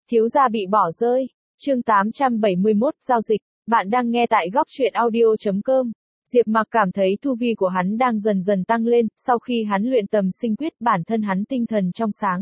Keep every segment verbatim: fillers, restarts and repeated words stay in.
Thiếu gia bị bỏ rơi. Chương tám trăm bảy mươi mốt, giao dịch. Bạn đang nghe tại góc truyện audio chấm com. Diệp Mặc cảm thấy tu vi của hắn đang dần dần tăng lên, sau khi hắn luyện tầm sinh quyết, bản thân hắn tinh thần trong sáng.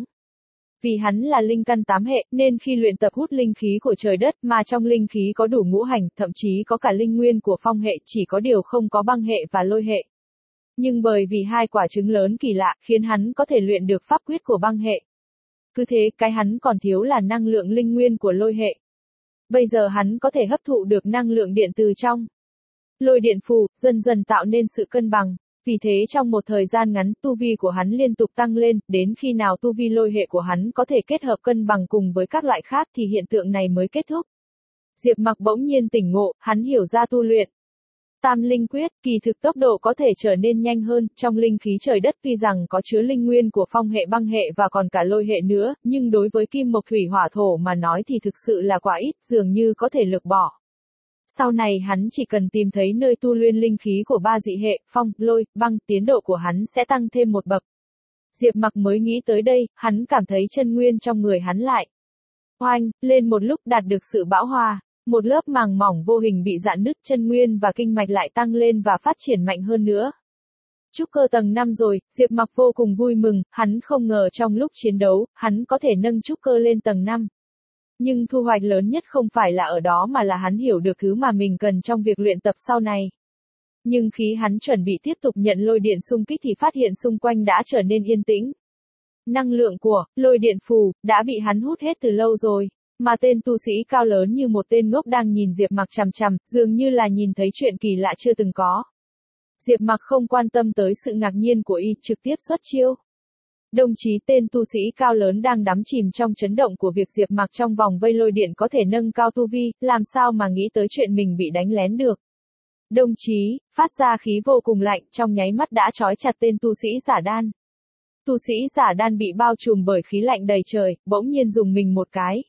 Vì hắn là linh căn tám hệ, nên khi luyện tập hút linh khí của trời đất, mà trong linh khí có đủ ngũ hành, thậm chí có cả linh nguyên của phong hệ, chỉ có điều không có băng hệ và lôi hệ. Nhưng bởi vì hai quả trứng lớn kỳ lạ, khiến hắn có thể luyện được pháp quyết của băng hệ. Cứ thế, cái hắn còn thiếu là năng lượng linh nguyên của lôi hệ. Bây giờ hắn có thể hấp thụ được năng lượng điện từ trong lôi điện phù, dần dần tạo nên sự cân bằng. Vì thế trong một thời gian ngắn, tu vi của hắn liên tục tăng lên, đến khi nào tu vi lôi hệ của hắn có thể kết hợp cân bằng cùng với các loại khác thì hiện tượng này mới kết thúc. Diệp Mặc bỗng nhiên tỉnh ngộ, hắn hiểu ra tu luyện Tam linh quyết, kỳ thực tốc độ có thể trở nên nhanh hơn, trong linh khí trời đất tuy rằng có chứa linh nguyên của phong hệ, băng hệ và còn cả lôi hệ nữa, nhưng đối với kim mộc thủy hỏa thổ mà nói thì thực sự là quá ít, dường như có thể lược bỏ. Sau này hắn chỉ cần tìm thấy nơi tu luyện linh khí của ba dị hệ, phong, lôi, băng, tiến độ của hắn sẽ tăng thêm một bậc. Diệp Mặc mới nghĩ tới đây, hắn cảm thấy chân nguyên trong người hắn lại oanh lên một lúc, đạt được sự bão hòa. Một lớp màng mỏng vô hình bị rạn nứt, chân nguyên và kinh mạch lại tăng lên và phát triển mạnh hơn nữa. Trúc cơ tầng năm rồi, Diệp Mặc vô cùng vui mừng, hắn không ngờ trong lúc chiến đấu, hắn có thể nâng trúc cơ lên tầng năm. Nhưng thu hoạch lớn nhất không phải là ở đó mà là hắn hiểu được thứ mà mình cần trong việc luyện tập sau này. Nhưng khi hắn chuẩn bị tiếp tục nhận lôi điện xung kích thì phát hiện xung quanh đã trở nên yên tĩnh. Năng lượng của lôi điện phù đã bị hắn hút hết từ lâu rồi. Mà tên tu sĩ cao lớn như một tên ngốc đang nhìn Diệp Mặc chằm chằm, dường như là nhìn thấy chuyện kỳ lạ chưa từng có. Diệp Mặc không quan tâm tới sự ngạc nhiên của y, trực tiếp xuất chiêu. Đồng chí, tên tu sĩ cao lớn đang đắm chìm trong chấn động của việc Diệp Mặc trong vòng vây lôi điện có thể nâng cao tu vi, làm sao mà nghĩ tới chuyện mình bị đánh lén được. Đồng chí, phát ra khí vô cùng lạnh, trong nháy mắt đã trói chặt tên tu sĩ giả đan. Tu sĩ giả đan bị bao trùm bởi khí lạnh đầy trời, bỗng nhiên dùng mình một cái.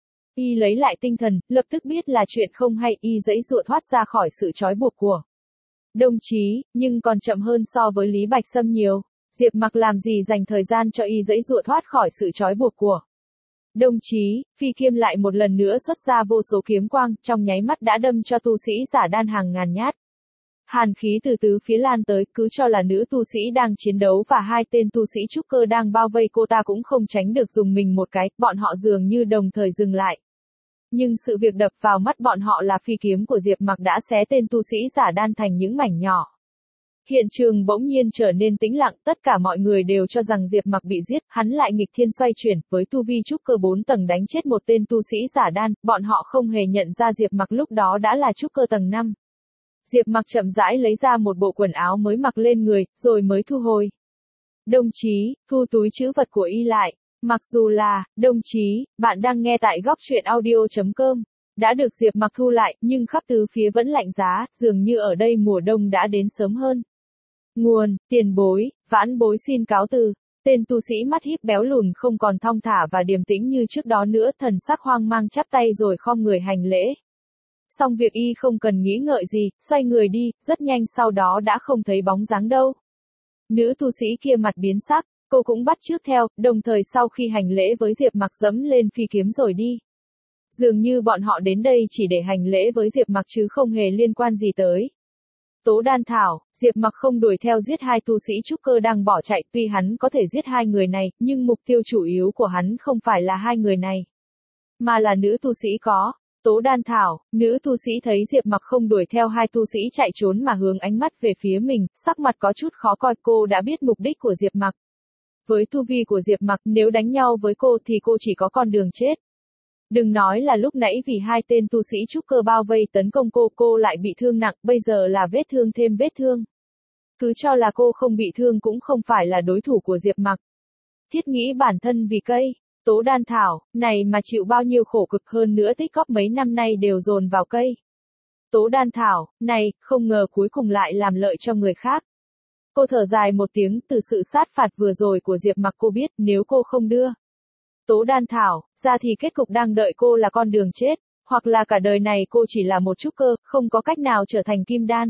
Y lấy lại tinh thần, lập tức biết là chuyện không hay, y giãy giụa thoát ra khỏi sự trói buộc của đồng chí, nhưng còn chậm hơn so với Lý Bạch Sâm nhiều. Diệp Mặc làm gì dành thời gian cho y giãy giụa thoát khỏi sự trói buộc của đồng chí, phi kiếm lại một lần nữa xuất ra vô số kiếm quang, trong nháy mắt đã đâm cho tu sĩ giả đan hàng ngàn nhát. Hàn khí từ tứ phía lan tới, cứ cho là nữ tu sĩ đang chiến đấu và hai tên tu sĩ trúc cơ đang bao vây cô ta cũng không tránh được dùng mình một cái, bọn họ dường như đồng thời dừng lại. Nhưng sự việc đập vào mắt bọn họ là phi kiếm của Diệp Mặc đã xé tên tu sĩ giả đan thành những mảnh nhỏ. Hiện trường bỗng nhiên trở nên tĩnh lặng, tất cả mọi người đều cho rằng Diệp Mặc bị giết, hắn lại nghịch thiên xoay chuyển, với tu vi trúc cơ bốn tầng đánh chết một tên tu sĩ giả đan, bọn họ không hề nhận ra Diệp Mặc lúc đó đã là trúc cơ tầng năm. Diệp Mặc chậm rãi lấy ra một bộ quần áo mới mặc lên người, rồi mới thu hồi. Đồng chí, thu túi trữ vật của y lại. Mặc dù là, đồng chí, bạn đang nghe tại góc truyện audio chấm com, đã được Diệp Mặc thu lại, nhưng khắp tứ phía vẫn lạnh giá, dường như ở đây mùa đông đã đến sớm hơn. Nguồn, tiền bối, vãn bối xin cáo từ. Tên tu sĩ mắt híp béo lùn không còn thong thả và điềm tĩnh như trước đó nữa, thần sắc hoang mang chắp tay rồi khom người hành lễ. Xong việc y không cần nghĩ ngợi gì, xoay người đi, rất nhanh sau đó đã không thấy bóng dáng đâu. Nữ tu sĩ kia mặt biến sắc. Cô cũng bắt chước theo, đồng thời sau khi hành lễ với Diệp Mặc dẫm lên phi kiếm rồi đi. Dường như bọn họ đến đây chỉ để hành lễ với Diệp Mặc chứ không hề liên quan gì tới Tố Đan Thảo. Diệp Mặc không đuổi theo giết hai tu sĩ trúc cơ đang bỏ chạy, tuy hắn có thể giết hai người này, nhưng mục tiêu chủ yếu của hắn không phải là hai người này, mà là nữ tu sĩ có Tố Đan Thảo. Nữ tu sĩ thấy Diệp Mặc không đuổi theo hai tu sĩ chạy trốn mà hướng ánh mắt về phía mình, sắc mặt có chút khó coi, cô đã biết mục đích của Diệp Mặc. Với tu vi của Diệp Mặc, nếu đánh nhau với cô thì cô chỉ có con đường chết. Đừng nói là lúc nãy vì hai tên tu sĩ trúc cơ bao vây tấn công cô, cô lại bị thương nặng, bây giờ là vết thương thêm vết thương. Cứ cho là cô không bị thương cũng không phải là đối thủ của Diệp Mặc. Thiết nghĩ bản thân vì cây Tố Đan Thảo này mà chịu bao nhiêu khổ cực, hơn nữa tích góp mấy năm nay đều dồn vào cây Tố Đan Thảo này, không ngờ cuối cùng lại làm lợi cho người khác. Cô thở dài một tiếng, từ sự sát phạt vừa rồi của Diệp Mặc cô biết, nếu cô không đưa Tố Đan Thảo ra thì kết cục đang đợi cô là con đường chết, hoặc là cả đời này cô chỉ là một trúc cơ, không có cách nào trở thành kim đan.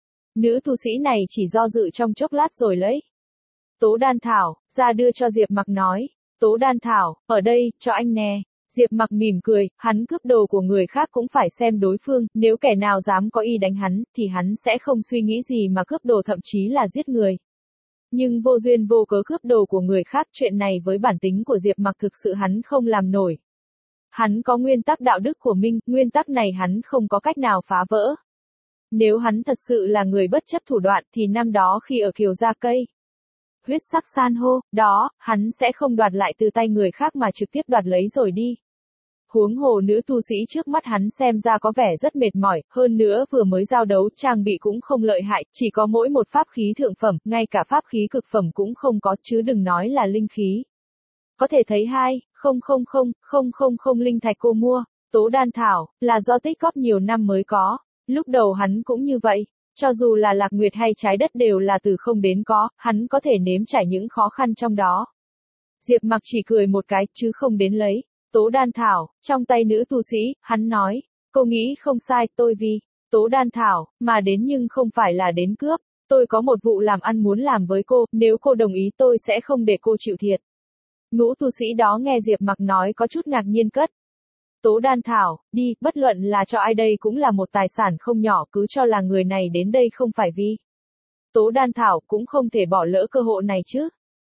Nữ tu sĩ này chỉ do dự trong chốc lát rồi lấy Tố Đan Thảo ra đưa cho Diệp Mặc nói, Tố Đan Thảo, ở đây, cho anh nè. Diệp Mặc mỉm cười, hắn cướp đồ của người khác cũng phải xem đối phương, nếu kẻ nào dám có ý đánh hắn, thì hắn sẽ không suy nghĩ gì mà cướp đồ, thậm chí là giết người. Nhưng vô duyên vô cớ cướp đồ của người khác, chuyện này với bản tính của Diệp Mặc thực sự hắn không làm nổi. Hắn có nguyên tắc đạo đức của mình, nguyên tắc này hắn không có cách nào phá vỡ. Nếu hắn thật sự là người bất chấp thủ đoạn thì năm đó khi ở Kiều Gia Cây, huyết sắc san hô, đó, hắn sẽ không đoạt lại từ tay người khác mà trực tiếp đoạt lấy rồi đi. Huống hồ nữ tu sĩ trước mắt hắn xem ra có vẻ rất mệt mỏi, hơn nữa vừa mới giao đấu, trang bị cũng không lợi hại, chỉ có mỗi một pháp khí thượng phẩm, ngay cả pháp khí cực phẩm cũng không có, chứ đừng nói là linh khí. Có thể thấy hai, không không không, không không không linh thạch cô mua, tố đan thảo, là do tích góp nhiều năm mới có. Lúc đầu hắn cũng như vậy, cho dù là lạc nguyệt hay trái đất đều là từ không đến có, hắn có thể nếm trải những khó khăn trong đó. Diệp Mặc chỉ cười một cái, chứ không đến lấy. Tố đan thảo, trong tay nữ tu sĩ, hắn nói, cô nghĩ không sai, tôi vì tố đan thảo, mà đến nhưng không phải là đến cướp, tôi có một vụ làm ăn muốn làm với cô, nếu cô đồng ý tôi sẽ không để cô chịu thiệt. Nữ tu sĩ đó nghe Diệp Mặc nói có chút ngạc nhiên cất. Tố đan thảo, đi, bất luận là cho ai đây cũng là một tài sản không nhỏ, cứ cho là người này đến đây không phải vì tố đan thảo, cũng không thể bỏ lỡ cơ hội này chứ.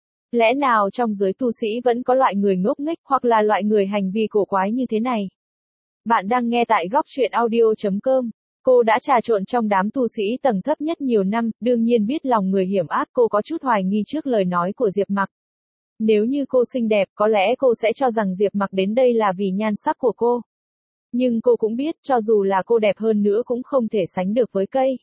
Lẽ nào trong giới tu sĩ vẫn có loại người ngốc nghếch hoặc là loại người hành vi cổ quái như thế này? Bạn đang nghe tại góc truyện audio.com. Cô đã trà trộn trong đám tu sĩ tầng thấp nhất nhiều năm, đương nhiên biết lòng người hiểm ác, cô có chút hoài nghi trước lời nói của Diệp Mặc. Nếu như cô xinh đẹp, có lẽ cô sẽ cho rằng Diệp Mặc đến đây là vì nhan sắc của cô. Nhưng cô cũng biết, cho dù là cô đẹp hơn nữa cũng không thể sánh được với cây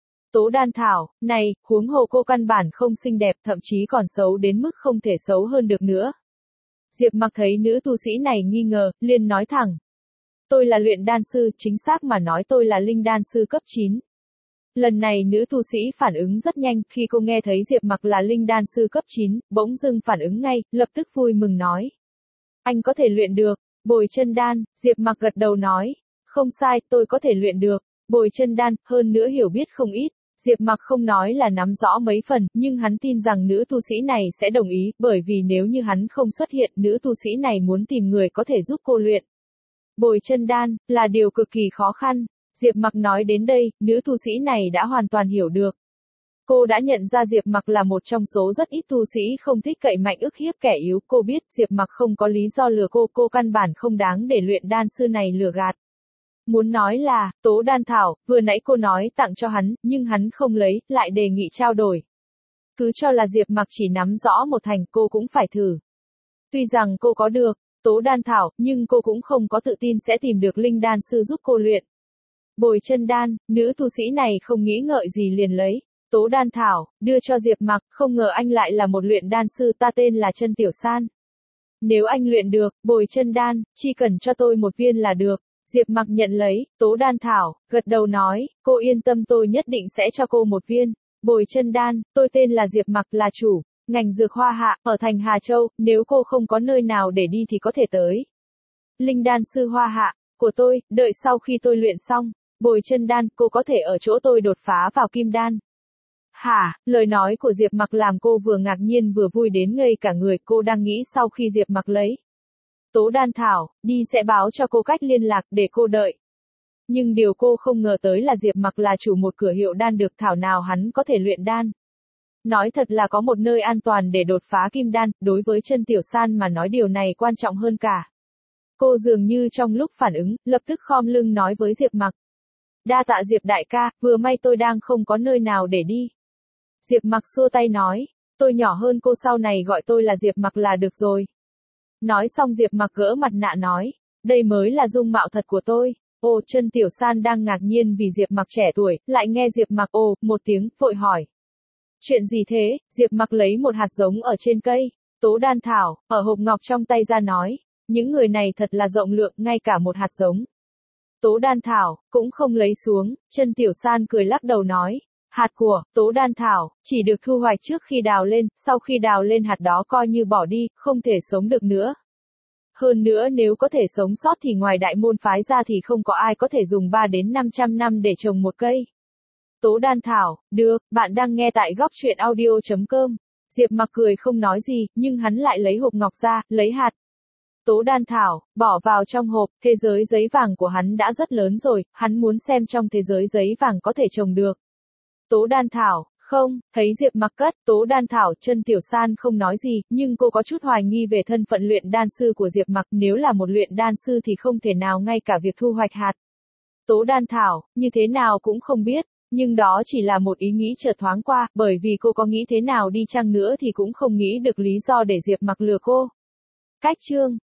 tố đan thảo này, huống hồ cô căn bản không xinh đẹp, thậm chí còn xấu đến mức không thể xấu hơn được nữa. Diệp Mặc thấy nữ tu sĩ này nghi ngờ, liền nói thẳng. Tôi là luyện đan sư, chính xác mà nói tôi là linh đan sư cấp chín. Lần này nữ tu sĩ phản ứng rất nhanh, khi cô nghe thấy Diệp Mặc là linh đan sư cấp chín, bỗng dưng phản ứng ngay, lập tức vui mừng nói. Anh có thể luyện được, bồi chân đan, Diệp Mặc gật đầu nói. Không sai, tôi có thể luyện được, bồi chân đan, hơn nữa hiểu biết không ít. Diệp Mặc không nói là nắm rõ mấy phần, nhưng hắn tin rằng nữ tu sĩ này sẽ đồng ý, bởi vì nếu như hắn không xuất hiện, nữ tu sĩ này muốn tìm người có thể giúp cô luyện bồi chân đan, là điều cực kỳ khó khăn. Diệp Mặc nói đến đây, nữ tu sĩ này đã hoàn toàn hiểu được. Cô đã nhận ra Diệp Mặc là một trong số rất ít tu sĩ không thích cậy mạnh ức hiếp kẻ yếu, cô biết Diệp Mặc không có lý do lừa cô, cô căn bản không đáng để luyện đan sư này lừa gạt. Muốn nói là, tố đan thảo, vừa nãy cô nói tặng cho hắn, nhưng hắn không lấy, lại đề nghị trao đổi. Cứ cho là Diệp Mặc chỉ nắm rõ một thành, cô cũng phải thử. Tuy rằng cô có được tố đan thảo, nhưng cô cũng không có tự tin sẽ tìm được linh đan sư giúp cô luyện bồi chân đan. Nữ tu sĩ này không nghĩ ngợi gì liền lấy tố đan thảo, đưa cho Diệp Mặc, không ngờ anh lại là một luyện đan sư, ta tên là Chân Tiểu San. Nếu anh luyện được bồi chân đan, chỉ cần cho tôi một viên là được. Diệp Mặc nhận lấy tố đan thảo, gật đầu nói, cô yên tâm, tôi nhất định sẽ cho cô một viên bồi chân đan. Tôi tên là Diệp Mặc, là chủ ngành dược Hoa Hạ, ở thành Hà Châu, nếu cô không có nơi nào để đi thì có thể tới linh đan sư Hoa Hạ của tôi, đợi sau khi tôi luyện xong bồi chân đan, cô có thể ở chỗ tôi đột phá vào kim đan. Hả, lời nói của Diệp Mặc làm cô vừa ngạc nhiên vừa vui đến ngây cả người, cô đang nghĩ sau khi Diệp Mặc lấy tố đan thảo, đi sẽ báo cho cô cách liên lạc để cô đợi. Nhưng điều cô không ngờ tới là Diệp Mặc là chủ một cửa hiệu đan dược, thảo nào hắn có thể luyện đan. Nói thật là có một nơi an toàn để đột phá kim đan, đối với Chân Tiểu San mà nói điều này quan trọng hơn cả. Cô dường như trong lúc phản ứng, lập tức khom lưng nói với Diệp Mặc. Đa tạ Diệp đại ca, vừa may tôi đang không có nơi nào để đi. Diệp Mặc xua tay nói, tôi nhỏ hơn cô, sau này gọi tôi là Diệp Mặc là được rồi. Nói xong Diệp Mặc gỡ mặt nạ nói, đây mới là dung mạo thật của tôi. Ồ, Chân Tiểu San đang ngạc nhiên vì Diệp Mặc trẻ tuổi, lại nghe Diệp Mặc ồ, một tiếng, vội hỏi. Chuyện gì thế? Diệp Mặc lấy một hạt giống ở trên cây tố đan thảo, ở hộp ngọc trong tay ra nói, những người này thật là rộng lượng, ngay cả một hạt giống tố đan thảo cũng không lấy xuống. Chân Tiểu San cười lắc đầu nói, hạt của tố đan thảo chỉ được thu hoạch trước khi đào lên, sau khi đào lên hạt đó coi như bỏ đi, không thể sống được nữa. Hơn nữa nếu có thể sống sót thì ngoài đại môn phái ra thì không có ai có thể dùng ba đến năm trăm năm để trồng một cây tố đan thảo. Được, bạn đang nghe tại góc truyện audio.com. Diệp Mặc cười không nói gì, nhưng hắn lại lấy hộp ngọc ra, lấy hạt Tố Đan Thảo, bỏ vào trong hộp, thế giới giấy vàng của hắn đã rất lớn rồi, hắn muốn xem trong thế giới giấy vàng có thể trồng được. Tố Đan Thảo, không, thấy Diệp Mặc cất, Tố Đan Thảo, Chân Tiểu San không nói gì, nhưng cô có chút hoài nghi về thân phận luyện đan sư của Diệp Mặc, nếu là một luyện đan sư thì không thể nào ngay cả việc thu hoạch hạt. Tố Đan Thảo, như thế nào cũng không biết, nhưng đó chỉ là một ý nghĩ chợt thoáng qua, bởi vì cô có nghĩ thế nào đi chăng nữa thì cũng không nghĩ được lý do để Diệp Mặc lừa cô. Cách chương